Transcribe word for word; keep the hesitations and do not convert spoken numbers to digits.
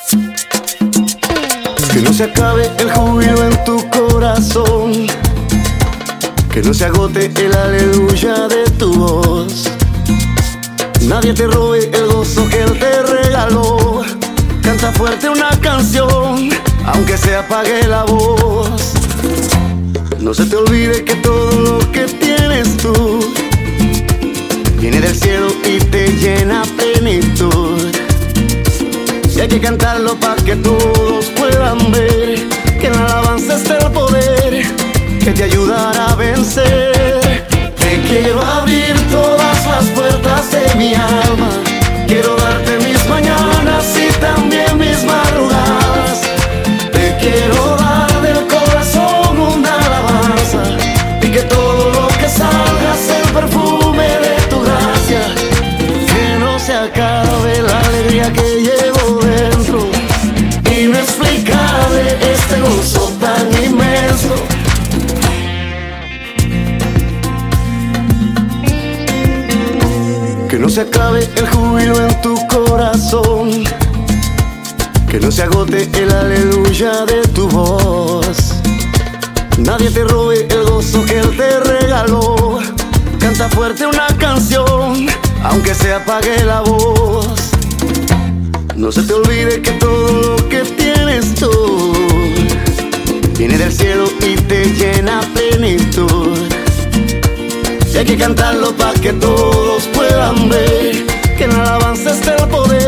Que no se acabe el júbilo en tu corazón, que no se agote el aleluya de tu voz. Nadie te robe el gozo que Él te regaló. Canta fuerte una canción, aunque se apague la voz. No se te olvide que todo lo que tienes tú viene del cielo y te llena plenitud. Y hay que cantarlo para que todos puedan ver que en la alabanza está el poder que te ayudará a vencer. Te quiero abrir todas las puertas de mi alma. Quiero darte mis mañanas y también mis madrugadas. Te quiero dar del corazón una alabanza y que todo lo que salga sea el perfume de tu gracia. Que no se acabe la alegría que llevo dentro, inexplicable este gozo tan inmenso. Que no se acabe el júbilo en tu corazón, que no se agote el aleluya de tu voz. Nadie te robe el gozo que Él te regaló. Canta fuerte una canción, aunque se apague la voz. No se te olvide que todo lo que tienes tú viene del cielo y te llena plenitud. Y hay que cantarlo para que todos puedan ver que en la alabanza está el poder